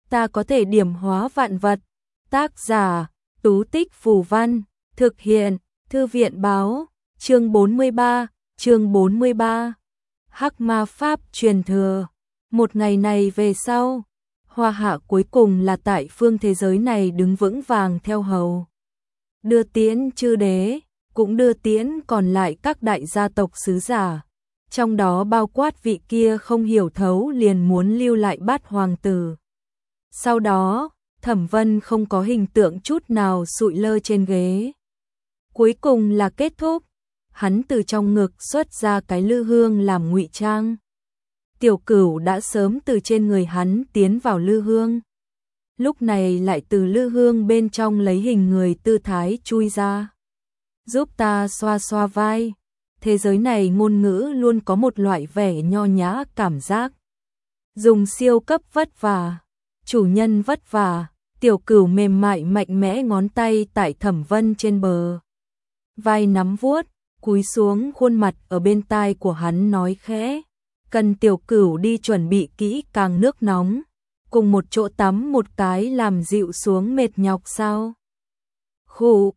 ta có thể điểm hóa vạn vật. Tác giả, Tú Tích Phù Văn, thực hiện, Thư viện Báo, chương 43. Hắc Ma Pháp truyền thừa. Một ngày này về sau, Hoa Hạ cuối cùng là tại phương thế giới này đứng vững vàng theo hầu. Đưa tiễn chư đế, cũng đưa tiễn còn lại các đại gia tộc sứ giả. Trong đó bao quát vị kia không hiểu thấu liền muốn lưu lại Bát hoàng tử. Sau đó, Thẩm Vân không có hình tượng chút nào sụi lơ trên ghế. Cuối cùng là kết thúc, hắn từ trong ngực xuất ra cái lư hương làm ngụy trang. Tiểu Cửu đã sớm từ trên người hắn tiến vào lư hương. Lúc này lại từ lư hương bên trong lấy hình người tư thái chui ra. Giúp ta xoa xoa vai. Thế giới này ngôn ngữ luôn có một loại vẻ nho nhã cảm giác. Dùng siêu cấp vất vả, chủ nhân vất vả. Tiểu Cửu mềm mại mạnh mẽ ngón tay tại Thẩm Vân trên bờ vai nắm vuốt, cúi xuống khuôn mặt ở bên tai của hắn nói khẽ, cần Tiểu Cửu đi chuẩn bị kỹ càng nước nóng, cùng một chỗ tắm một cái làm dịu xuống mệt nhọc sao? Khụ,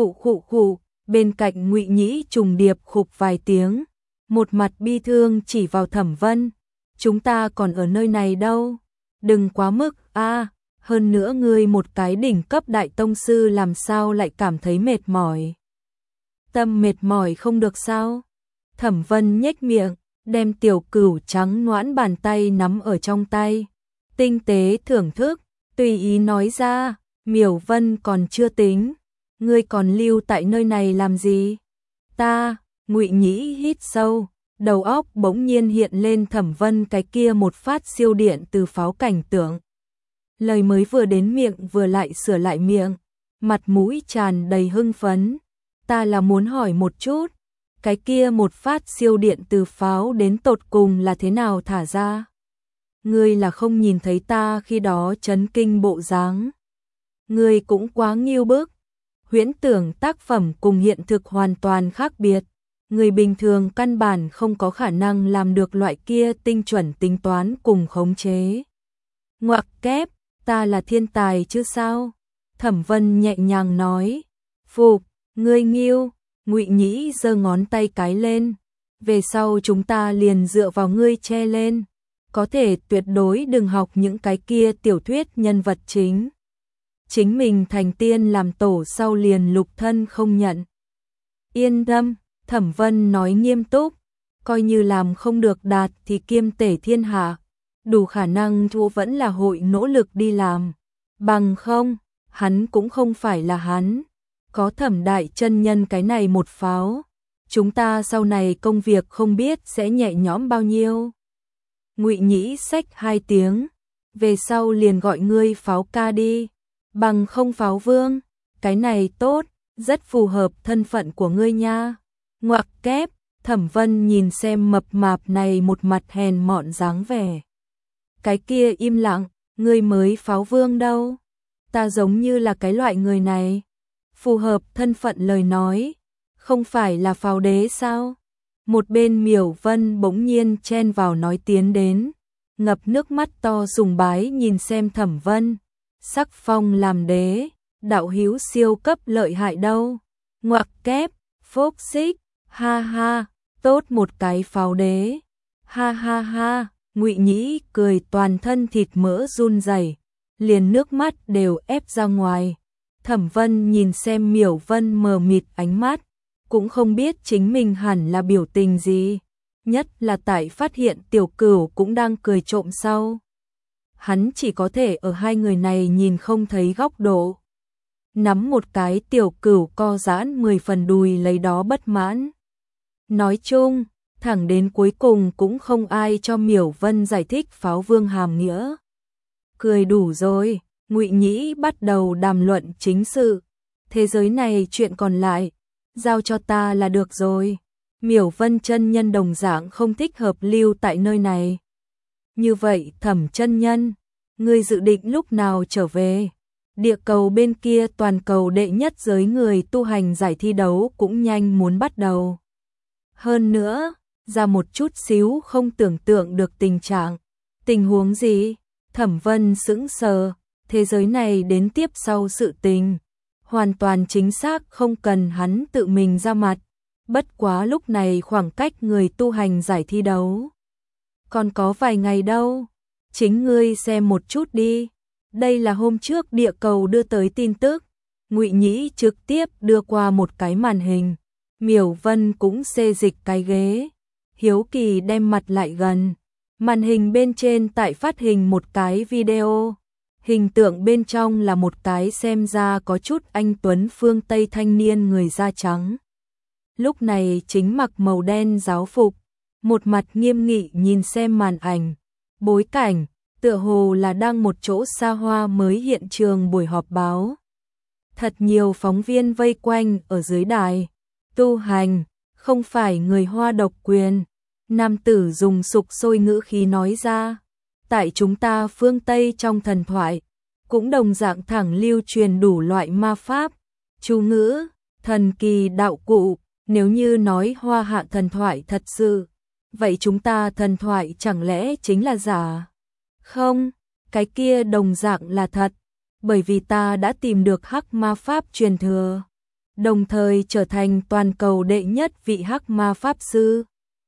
bên cạnh Ngụy Nhĩ trùng điệp khục vài tiếng, một mặt bi thương chỉ vào Thẩm Vân, chúng ta còn ở nơi này đâu, đừng quá mức a. Hơn nữa ngươi một cái đỉnh cấp đại tông sư làm sao lại cảm thấy mệt mỏi. Tâm mệt mỏi không được sao? Thẩm Vân nhếch miệng, đem Tiểu Cửu trắng nõn bàn tay nắm ở trong tay. Tinh tế thưởng thức, tùy ý nói ra, Miểu Vân còn chưa tính. Ngươi còn lưu tại nơi này làm gì? Ta, Ngụy Nhĩ hít sâu, đầu óc bỗng nhiên hiện lên Thẩm Vân cái kia một phát siêu điện từ pháo cảnh tượng. Lời mới vừa đến miệng vừa lại sửa lại miệng, mặt mũi tràn đầy hưng phấn. Ta là muốn hỏi một chút, cái kia một phát siêu điện từ pháo đến tột cùng là thế nào thả ra? Ngươi là không nhìn thấy ta khi đó chấn kinh bộ dáng. Ngươi cũng quá nghiêu bức. Huyễn tưởng tác phẩm cùng hiện thực hoàn toàn khác biệt. Người bình thường căn bản không có khả năng làm được loại kia tinh chuẩn tính toán cùng khống chế. Ngoặc kép, ta là thiên tài chứ sao? Thẩm Vân nhẹ nhàng nói. Phục, ngươi nghiêu. Ngụy Nhĩ giơ ngón tay cái lên. Về sau chúng ta liền dựa vào ngươi che lên. Có thể tuyệt đối đừng học những cái kia tiểu thuyết nhân vật chính. Chính mình thành tiên làm tổ sau liền lục thân không nhận. Yên tâm, Thẩm Vân nói nghiêm túc. Coi như làm không được đạt thì kiêm tể thiên hạ. Đủ khả năng thu vẫn là hội nỗ lực đi làm. Bằng không, hắn cũng không phải là hắn. Có Thẩm đại chân nhân cái này một pháo. Chúng ta sau này công việc không biết sẽ nhẹ nhõm bao nhiêu. Ngụy Nhĩ xách 2 tiếng. Về sau liền gọi ngươi pháo ca đi. Bằng không pháo vương. Cái này tốt, rất phù hợp thân phận của ngươi nha. Ngoặc kép, Thẩm Vân nhìn xem mập mạp này một mặt hèn mọn dáng vẻ. Cái kia im lặng, ngươi mới pháo vương đâu. Ta giống như là cái loại người này. Phù hợp thân phận lời nói. Không phải là pháo đế sao? Một bên Miểu Vân bỗng nhiên chen vào nói tiến đến. Ngập nước mắt to sùng bái nhìn xem Thẩm Vân. Sắc phong làm đế, đạo hữu siêu cấp lợi hại đâu. Ngoặc kép, phốc xích, ha ha, tốt một cái pháo đế. Ha ha ha, Ngụy Nhĩ cười toàn thân thịt mỡ run rẩy, liền nước mắt đều ép ra ngoài. Thẩm Vân nhìn xem Miểu Vân mờ mịt ánh mắt, cũng không biết chính mình hẳn là biểu tình gì, nhất là tại phát hiện Tiểu Cửu cũng đang cười trộm sau. Hắn chỉ có thể ở hai người này nhìn không thấy góc độ. Nắm một cái Tiểu Cửu co giãn 10 phần đùi lấy đó bất mãn. Nói chung, thẳng đến cuối cùng cũng không ai cho Miểu Vân giải thích pháo vương hàm nghĩa. Cười đủ rồi, Ngụy Nhĩ bắt đầu đàm luận chính sự. Thế giới này chuyện còn lại, giao cho ta là được rồi. Miểu Vân chân nhân đồng dạng không thích hợp lưu tại nơi này. Như vậy Thẩm chân nhân, ngươi dự định lúc nào trở về? Địa cầu bên kia toàn cầu đệ nhất giới người tu hành giải thi đấu cũng nhanh muốn bắt đầu. Hơn nữa, ra một chút xíu không tưởng tượng được tình trạng. Tình huống gì? Thẩm Vân sững sờ, thế giới này đến tiếp sau sự tình. Hoàn toàn chính xác không cần hắn tự mình ra mặt. Bất quá lúc này khoảng cách người tu hành giải thi đấu còn có vài ngày đâu. Chính ngươi xem một chút đi. Đây là hôm trước địa cầu đưa tới tin tức. Ngụy Nhĩ trực tiếp đưa qua một cái màn hình. Miểu Vân cũng xê dịch cái ghế. Hiếu kỳ đem mặt lại gần. Màn hình bên trên tại phát hình một cái video. Hình tượng bên trong là một cái xem ra có chút anh tuấn phương Tây thanh niên người da trắng. Lúc này chính mặc màu đen giáo phục, một mặt nghiêm nghị nhìn xem màn ảnh. Bối cảnh, tựa hồ là đang một chỗ xa hoa mới hiện trường buổi họp báo. Thật nhiều phóng viên vây quanh ở dưới đài. Tu hành, không phải người Hoa độc quyền. Nam tử dùng sục sôi ngữ khí nói ra. Tại chúng ta phương Tây trong thần thoại, cũng đồng dạng thẳng lưu truyền đủ loại ma pháp, chú ngữ, thần kỳ đạo cụ. Nếu như nói Hoa Hạ thần thoại thật sự, vậy chúng ta thần thoại chẳng lẽ chính là giả? Không, cái kia đồng dạng là thật, bởi vì ta đã tìm được hắc ma pháp truyền thừa, đồng thời trở thành toàn cầu đệ nhất vị hắc ma pháp sư.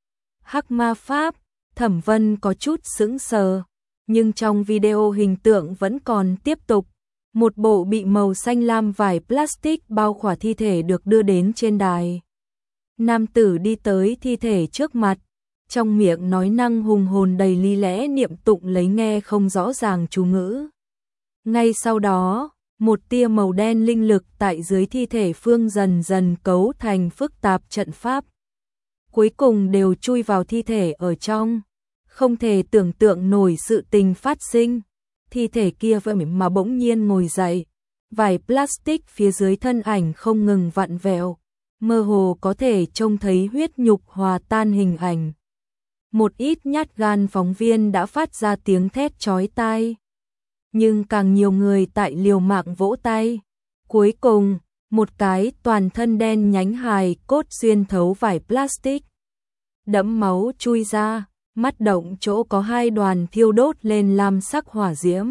Hắc ma pháp, Thẩm Vân có chút sững sờ, nhưng trong video hình tượng vẫn còn tiếp tục. Một bộ bị màu xanh lam vải plastic bao khỏa thi thể được đưa đến trên đài. Nam tử đi tới thi thể trước mặt, trong miệng nói năng hùng hồn đầy lý lẽ niệm tụng lấy nghe không rõ ràng chú ngữ. Ngay sau đó, một tia màu đen linh lực tại dưới thi thể phương dần dần cấu thành phức tạp trận pháp. Cuối cùng đều chui vào thi thể ở trong. Không thể tưởng tượng nổi sự tình phát sinh. Thi thể kia vậy mà bỗng nhiên ngồi dậy. Vải plastic phía dưới thân ảnh không ngừng vặn vẹo. Mơ hồ có thể trông thấy huyết nhục hòa tan hình ảnh. Một ít nhát gan phóng viên đã phát ra tiếng thét chói tai. Nhưng càng nhiều người tại liều mạng vỗ tay. Cuối cùng, một cái toàn thân đen nhánh hài cốt xuyên thấu vải plastic. Đẫm máu chui ra, mắt động chỗ có hai đoàn thiêu đốt lên lam sắc hỏa diễm.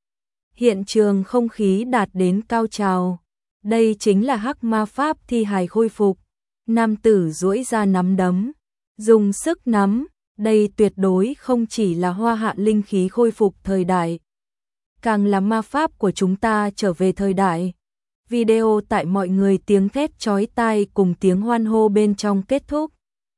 Hiện trường không khí đạt đến cao trào. Đây chính là hắc ma pháp thi hài khôi phục. Nam tử duỗi ra nắm đấm, dùng sức nắm. Đây tuyệt đối không chỉ là Hoa Hạ linh khí khôi phục thời đại, càng là ma pháp của chúng ta trở về thời đại. Video tại mọi người tiếng thét chói tai cùng tiếng hoan hô bên trong kết thúc.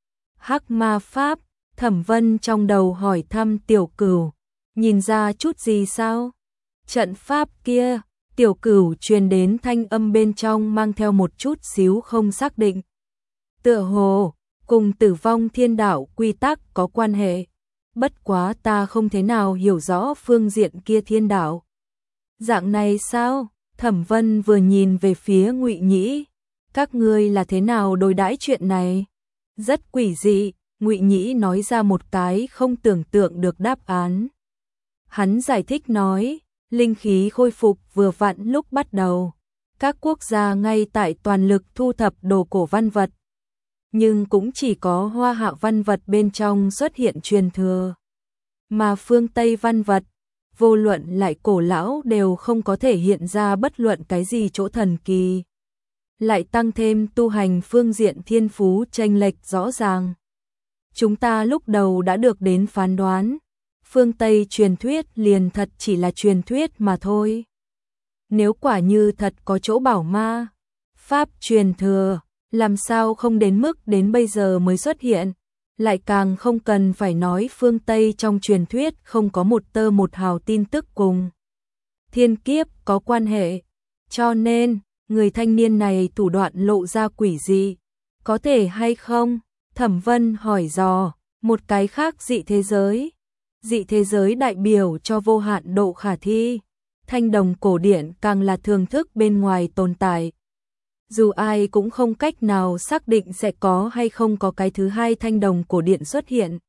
Hắc ma pháp, Thẩm Vân trong đầu hỏi thăm Tiểu Cửu, nhìn ra chút gì sao? Trận pháp kia, Tiểu Cửu truyền đến thanh âm bên trong mang theo một chút xíu không xác định. Tựa hồ cùng Tử Vong Thiên Đạo quy tắc có quan hệ, bất quá ta không thế nào hiểu rõ phương diện kia thiên đạo. Dạng này sao? Thẩm Vân vừa nhìn về phía Ngụy Nhĩ, các ngươi là thế nào đối đãi chuyện này? Rất quỷ dị, Ngụy Nhĩ nói ra một cái không tưởng tượng được đáp án. Hắn giải thích nói, linh khí khôi phục vừa vặn lúc bắt đầu, các quốc gia ngay tại toàn lực thu thập đồ cổ văn vật. Nhưng cũng chỉ có Hoa Hạ văn vật bên trong xuất hiện truyền thừa. Mà phương Tây văn vật, vô luận lại cổ lão đều không có thể hiện ra bất luận cái gì chỗ thần kỳ. Lại tăng thêm tu hành phương diện thiên phú chênh lệch rõ ràng. Chúng ta lúc đầu đã được đến phán đoán, phương Tây truyền thuyết liền thật chỉ là truyền thuyết mà thôi. Nếu quả như thật có chỗ bảo ma, pháp truyền thừa, làm sao không đến mức đến bây giờ mới xuất hiện, lại càng không cần phải nói phương Tây trong truyền thuyết không có một tơ một hào tin tức cùng thiên kiếp có quan hệ. Cho nên, người thanh niên này thủ đoạn lộ ra quỷ dị, có thể hay không? Thẩm Vân hỏi dò, một cái khác dị thế giới. Dị thế giới đại biểu cho vô hạn độ khả thi. Thanh đồng cổ điển càng là thường thức bên ngoài tồn tại. Dù ai cũng không cách nào xác định sẽ có hay không có cái thứ hai thanh đồng cổ điển xuất hiện.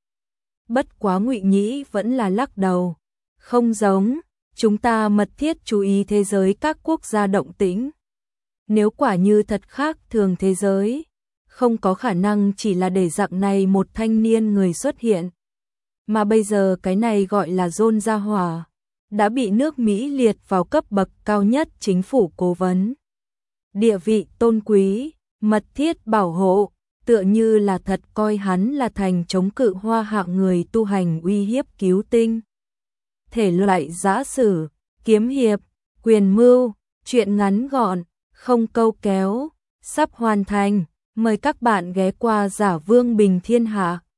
Bất quá Ngụy Nhĩ vẫn là lắc đầu. Không giống, chúng ta mật thiết chú ý thế giới các quốc gia động tĩnh. Nếu quả như thật khác thường thế giới, không có khả năng chỉ là để dạng này một thanh niên người xuất hiện. Mà bây giờ cái này gọi là Dôn gia hỏa. đã bị nước Mỹ liệt vào cấp bậc cao nhất chính phủ cố vấn. Địa vị tôn quý, mật thiết bảo hộ, tựa như là thật coi hắn là thành chống cự Hoa Hạ người tu hành uy hiếp cứu tinh. Thể loại giã sử, kiếm hiệp, quyền mưu, truyện ngắn gọn, không câu kéo, sắp hoàn thành. Mời các bạn ghé qua Giả Vương Bình Thiên Hạ.